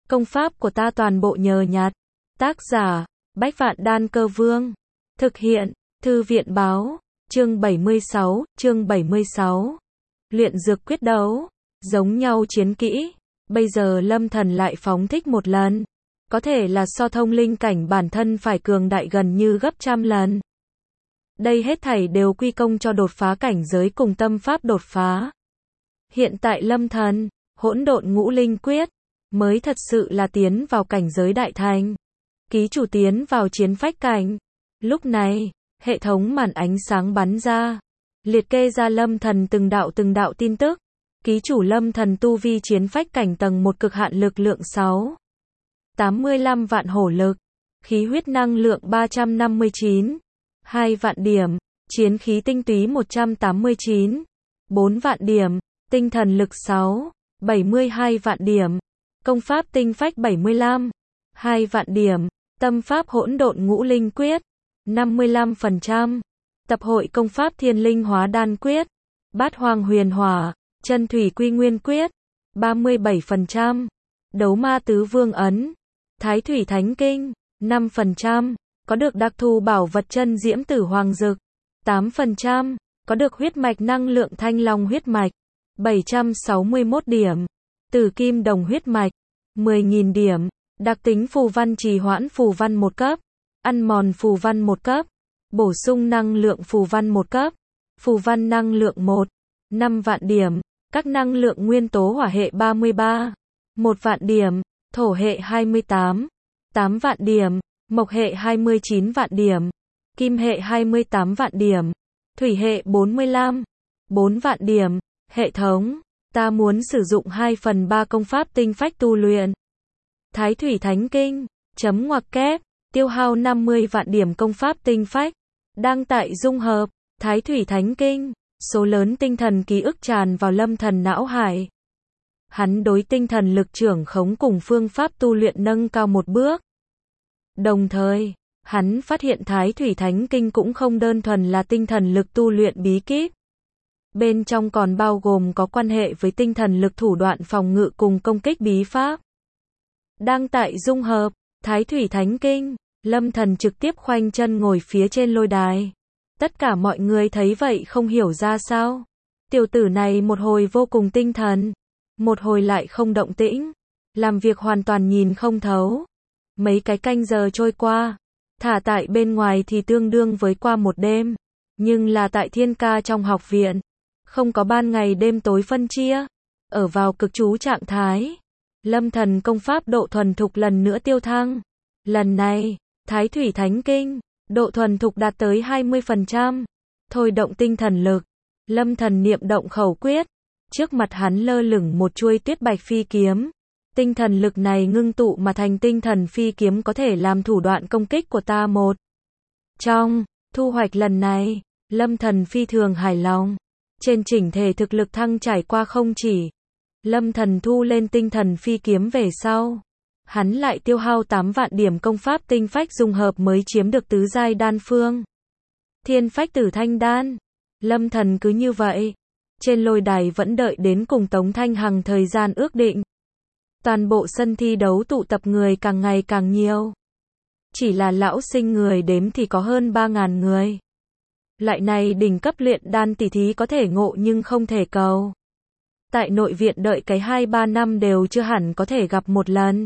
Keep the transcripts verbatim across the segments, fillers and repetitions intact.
Công pháp của ta toàn bộ nhờ nhặt. Tác giả, Bách Vạn Đan Cơ Vương. Thực hiện, Thư viện Báo. Chương bảy mươi sáu, chương bảy mươi sáu. Luyện dược quyết đấu. Giống nhau chiến kỹ. Bây giờ Lâm Thần lại phóng thích một lần. Có thể là so thông linh cảnh bản thân phải cường đại gần như gấp trăm lần. Đây hết thảy đều quy công cho đột phá cảnh giới cùng tâm pháp đột phá. Hiện tại Lâm Thần, hỗn độn ngũ linh quyết, mới thật sự là tiến vào cảnh giới đại thành. Ký chủ tiến vào chiến phách cảnh. Lúc này, hệ thống màn ánh sáng bắn ra, liệt kê ra Lâm Thần từng đạo từng đạo tin tức. Ký chủ Lâm Thần tu vi chiến phách cảnh tầng một cực hạn lực lượng sáu. tám mươi lăm vạn hổ lực. Khí huyết năng lượng ba trăm năm mươi chín. hai vạn điểm. Chiến khí tinh túy một trăm tám mươi chín. bốn vạn điểm. Tinh thần lực sáu. bảy mươi hai vạn điểm. Công pháp tinh phách bảy mươi lăm. hai vạn điểm. Tâm pháp hỗn độn ngũ linh quyết. năm mươi lăm phần trăm. Tập hội công pháp thiên linh hóa đan quyết. Bát hoang huyền hỏa. Chân thủy quy nguyên quyết. ba mươi bảy phần trăm. Đấu ma tứ vương ấn. Thái thủy thánh kinh. năm phần trăm. Có được đặc thù bảo vật chân diễm tử hoàng dực. tám phần trăm. Có được huyết mạch năng lượng thanh long huyết mạch. bảy trăm sáu mươi mốt điểm. Tử kim đồng huyết mạch. mười nghìn điểm. Đặc tính phù văn trì hoãn phù văn một cấp. Ăn mòn phù văn một cấp. Bổ sung năng lượng phù văn một cấp. Phù văn năng lượng một. năm vạn điểm. Các năng lượng nguyên tố hỏa hệ ba mươi ba. một vạn điểm. Thổ hệ hai mươi tám. tám vạn điểm. Mộc hệ hai mươi chín vạn điểm. Kim hệ hai mươi tám vạn điểm. Thủy hệ bốn mươi lăm. bốn vạn điểm. Hệ thống. Ta muốn sử dụng hai phần ba công pháp tinh phách tu luyện. Thái thủy thánh kinh. Chấm ngoặc kép. Tiêu hao năm mươi vạn điểm công pháp tinh phách. Đăng tại dung hợp. Thái thủy thánh kinh. Số lớn tinh thần ký ức tràn vào Lâm Thần não hải. Hắn đối tinh thần lực trưởng khống cùng phương pháp tu luyện nâng cao một bước. Đồng thời, hắn phát hiện Thái thủy thánh kinh cũng không đơn thuần là tinh thần lực tu luyện bí kíp. Bên trong còn bao gồm có quan hệ với tinh thần lực thủ đoạn phòng ngự cùng công kích bí pháp. Đăng tại dung hợp. Thái thủy thánh kinh. Lâm Thần trực tiếp khoanh chân ngồi phía trên lôi đài. Tất cả mọi người thấy vậy không hiểu ra sao. Tiểu tử này một hồi vô cùng tinh thần, một hồi lại không động tĩnh, làm việc hoàn toàn nhìn không thấu. Mấy cái canh giờ trôi qua, thả tại bên ngoài thì tương đương với qua một đêm, nhưng là tại thiên ca trong học viện, không có ban ngày đêm tối phân chia, ở vào cực chú trạng thái. Lâm Thần công pháp độ thuần thục lần nữa tiêu thăng. Lần này, Thái thủy thánh kinh, độ thuần thục đạt tới hai mươi phần trăm. Thôi động tinh thần lực. Lâm Thần niệm động khẩu quyết. Trước mặt hắn lơ lửng một chuôi tuyết bạch phi kiếm. Tinh thần lực này ngưng tụ mà thành tinh thần phi kiếm có thể làm thủ đoạn công kích của ta một. Trong thu hoạch lần này, Lâm Thần phi thường hài lòng. Trên chỉnh thể thực lực thăng trải qua không chỉ. Lâm Thần thu lên tinh thần phi kiếm về sau. Hắn lại tiêu hao tám vạn điểm công pháp tinh phách dung hợp mới chiếm được tứ giai đan phương. Thiên phách tử thanh đan. Lâm Thần cứ như vậy. Trên lôi đài vẫn đợi đến cùng Tống Thanh Hằng thời gian ước định. Toàn bộ sân thi đấu tụ tập người càng ngày càng nhiều. Chỉ là lão sinh người đếm thì có hơn ba ngàn người. Loại này đỉnh cấp luyện đan tỷ thí có thể ngộ nhưng không thể cầu. Tại nội viện đợi cái hai ba năm đều chưa hẳn có thể gặp một lần.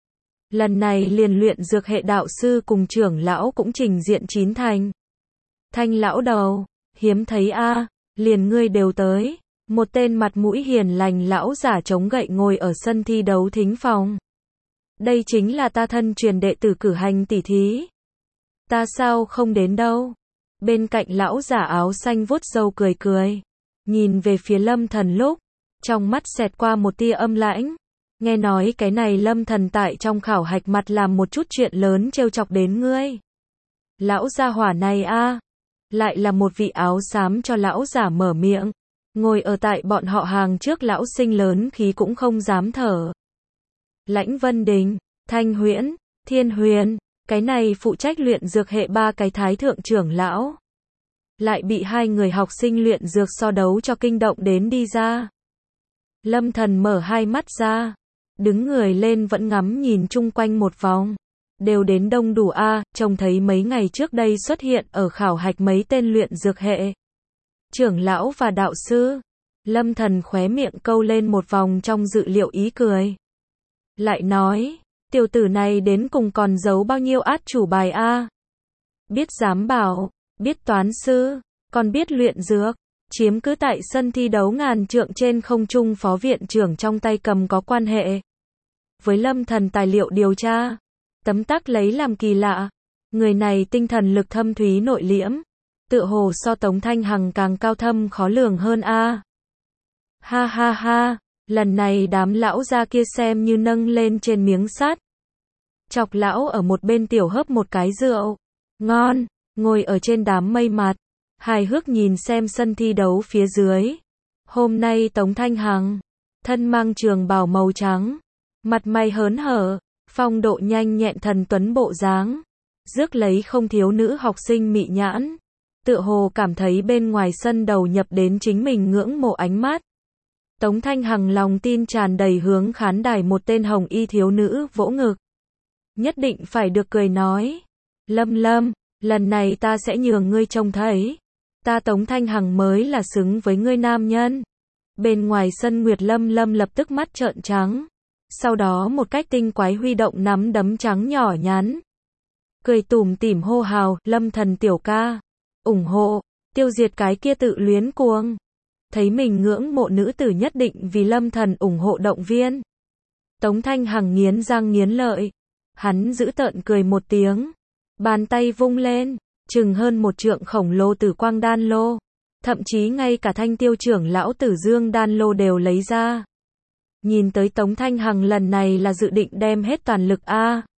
Lần này liền luyện dược hệ đạo sư cùng trưởng lão cũng trình diện chín thành. Thanh lão đầu, hiếm thấy a, à, liền ngươi đều tới. Một tên mặt mũi hiền lành lão giả chống gậy ngồi ở sân thi đấu thính phòng. Đây chính là ta thân truyền đệ tử cử hành tỷ thí. Ta sao không đến đâu. Bên cạnh lão giả áo xanh vuốt râu cười cười. Nhìn về phía Lâm Thần lúc, trong mắt xẹt qua một tia âm lãnh. Nghe nói cái này Lâm Thần tại trong khảo hạch mặt làm một chút chuyện lớn trêu chọc đến ngươi. Lão gia hỏa này a, à, lại là một vị áo xám cho lão giả mở miệng. Ngồi ở tại bọn họ hàng trước lão sinh lớn khí cũng không dám thở. Lãnh Vân Đình, Thanh Huyễn, Thiên Huyền, cái này phụ trách luyện dược hệ ba cái thái thượng trưởng lão. Lại bị hai người học sinh luyện dược so đấu cho kinh động đến đi ra. Lâm Thần mở hai mắt ra. đứng người lên vẫn ngắm nhìn chung quanh một vòng. Đều đến đông đủ a, à, trông thấy mấy ngày trước đây xuất hiện ở khảo hạch mấy tên luyện dược hệ. Trưởng lão và đạo sư. Lâm Thần khóe miệng câu lên một vòng trong dự liệu ý cười. Lại nói, tiểu tử này đến cùng còn giấu bao nhiêu át chủ bài a? À? Biết giám bảo, biết toán sư, còn biết luyện dược, chiếm cứ tại sân thi đấu ngàn trượng trên không trung phó viện trưởng trong tay cầm có quan hệ với Lâm Thần tài liệu điều tra. Tấm tắc lấy làm kỳ lạ, người này tinh thần lực thâm thúy nội liễm, tựa hồ so Tống Thanh Hằng càng cao thâm khó lường hơn a. À. Ha ha ha, lần này đám lão gia kia xem như nâng lên trên miếng sắt. Chọc lão ở một bên tiểu hớp một cái rượu, ngon, ngồi ở trên đám mây mặt, hài hước nhìn xem sân thi đấu phía dưới. Hôm nay Tống Thanh Hằng, thân mang trường bào màu trắng, mặt mày hớn hở, phong độ nhanh nhẹn thần tuấn bộ dáng, rước lấy không thiếu nữ học sinh mị nhãn, tựa hồ cảm thấy bên ngoài sân đầu nhập đến chính mình ngưỡng mộ ánh mắt. Tống Thanh Hằng lòng tin tràn đầy hướng khán đài một tên hồng y thiếu nữ vỗ ngực. Nhất định phải được cười nói. Lâm Lâm, lần này ta sẽ nhường ngươi trông thấy. Ta Tống Thanh Hằng mới là xứng với ngươi nam nhân. Bên ngoài sân Nguyệt Lâm Lâm lập tức mắt trợn trắng. Sau đó một cách tinh quái huy động nắm đấm trắng nhỏ nhắn. Cười tủm tỉm hô hào, Lâm Thần tiểu ca. ủng hộ, tiêu diệt cái kia tự luyến cuồng. Thấy mình ngưỡng mộ nữ tử nhất định vì Lâm Thần ủng hộ động viên. Tống Thanh Hằng nghiến răng nghiến lợi. Hắn giữ tợn cười một tiếng. Bàn tay vung lên, chừng hơn một trượng khổng lồ tử quang đan lô. Thậm chí ngay cả thanh tiêu trưởng lão tử dương đan lô đều lấy ra. Nhìn tới Tống Thanh Hằng lần này là dự định đem hết toàn lực a. À.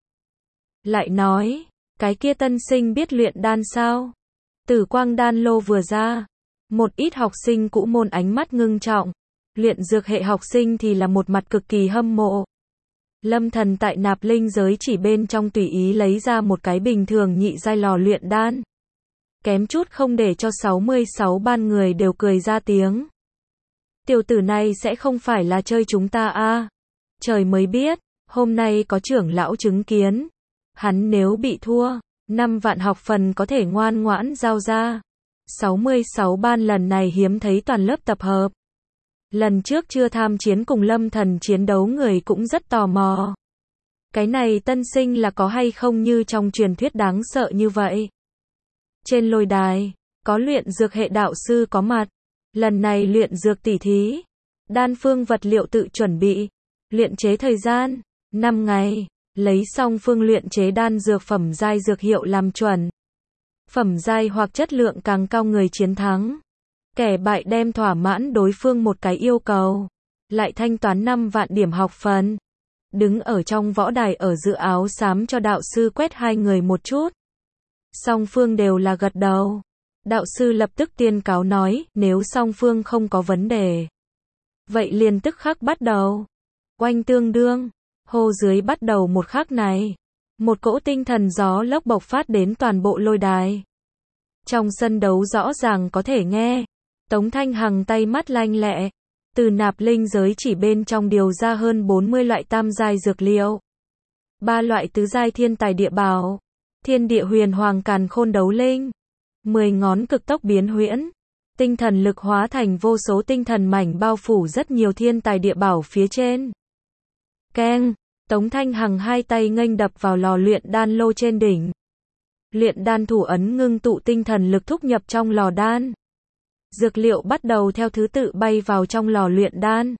Lại nói, cái kia tân sinh biết luyện đan sao? Tử quang đan lô vừa ra. Một ít học sinh cũ môn ánh mắt ngưng trọng. Luyện dược hệ học sinh thì là một mặt cực kỳ hâm mộ. Lâm Thần tại nạp linh giới chỉ bên trong tùy ý lấy ra một cái bình thường nhị giai lò luyện đan. Kém chút không để cho sáu mươi sáu ban người đều cười ra tiếng. Tiểu tử này sẽ không phải là chơi chúng ta a? À? Trời mới biết, hôm nay có trưởng lão chứng kiến. Hắn nếu bị thua, năm vạn học phần có thể ngoan ngoãn giao ra. sáu mươi sáu ban lần này hiếm thấy toàn lớp tập hợp. Lần trước chưa tham chiến cùng Lâm Thần chiến đấu người cũng rất tò mò. Cái này tân sinh là có hay không như trong truyền thuyết đáng sợ như vậy. Trên lôi đài, có luyện dược hệ đạo sư có mặt. Lần này luyện dược tỉ thí. Đan phương vật liệu tự chuẩn bị. Luyện chế thời gian, năm ngày. Lấy xong phương luyện chế đan dược phẩm giai dược hiệu làm chuẩn. Phẩm giai hoặc chất lượng càng cao người chiến thắng. Kẻ bại đem thỏa mãn đối phương một cái yêu cầu. Lại thanh toán năm vạn điểm học phần. Đứng ở trong võ đài ở giữa áo xám cho đạo sư quét hai người một chút. Song phương đều là gật đầu. Đạo sư lập tức tiên cáo nói, nếu song phương không có vấn đề. Vậy liền tức khắc bắt đầu. Oanh tương đương. Hô dưới bắt đầu một khắc này. Một cỗ tinh thần gió lốc bộc phát đến toàn bộ lôi đài. Trong sân đấu rõ ràng có thể nghe. Tống Thanh Hằng tay mắt lanh lẹ. Từ nạp linh giới chỉ bên trong điều ra hơn bốn mươi loại tam giai dược liệu. ba loại tứ giai thiên tài địa bảo. Thiên địa huyền hoàng càn khôn đấu linh. mười ngón cực tốc biến huyễn. Tinh thần lực hóa thành vô số tinh thần mảnh bao phủ rất nhiều thiên tài địa bảo phía trên. Keng, Tống Thanh Hằng hai tay nghênh đập vào lò luyện đan lô trên đỉnh. Luyện đan thủ ấn ngưng tụ tinh thần lực thúc nhập trong lò đan. Dược liệu bắt đầu theo thứ tự bay vào trong lò luyện đan.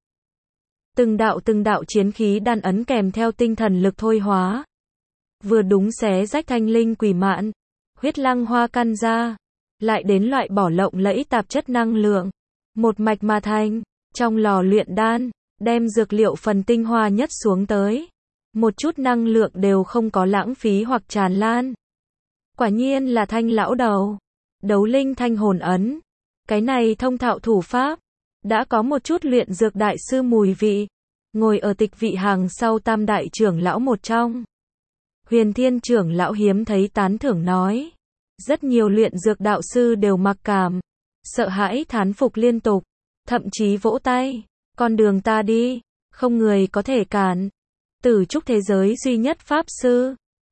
Từng đạo từng đạo chiến khí đan ấn kèm theo tinh thần lực thôi hóa. Vừa đúng xé rách thanh linh quỷ mạn, huyết lăng hoa căn ra. Lại đến loại bỏ lộng lẫy tạp chất năng lượng. Một mạch mà thành, trong lò luyện đan, đem dược liệu phần tinh hoa nhất xuống tới. Một chút năng lượng đều không có lãng phí hoặc tràn lan. Quả nhiên là Thanh lão đầu. Đấu linh thanh hồn ấn. Cái này thông thạo thủ pháp. Đã có một chút luyện dược đại sư mùi vị. Ngồi ở tịch vị hàng sau tam đại trưởng lão một trong. Huyền Thiên trưởng lão hiếm thấy tán thưởng nói. Rất nhiều luyện dược đạo sư đều mặc cảm. Sợ hãi thán phục liên tục. Thậm chí vỗ tay. Con đường ta đi. không người có thể cản. Tử trúc thế giới duy nhất Pháp Sư.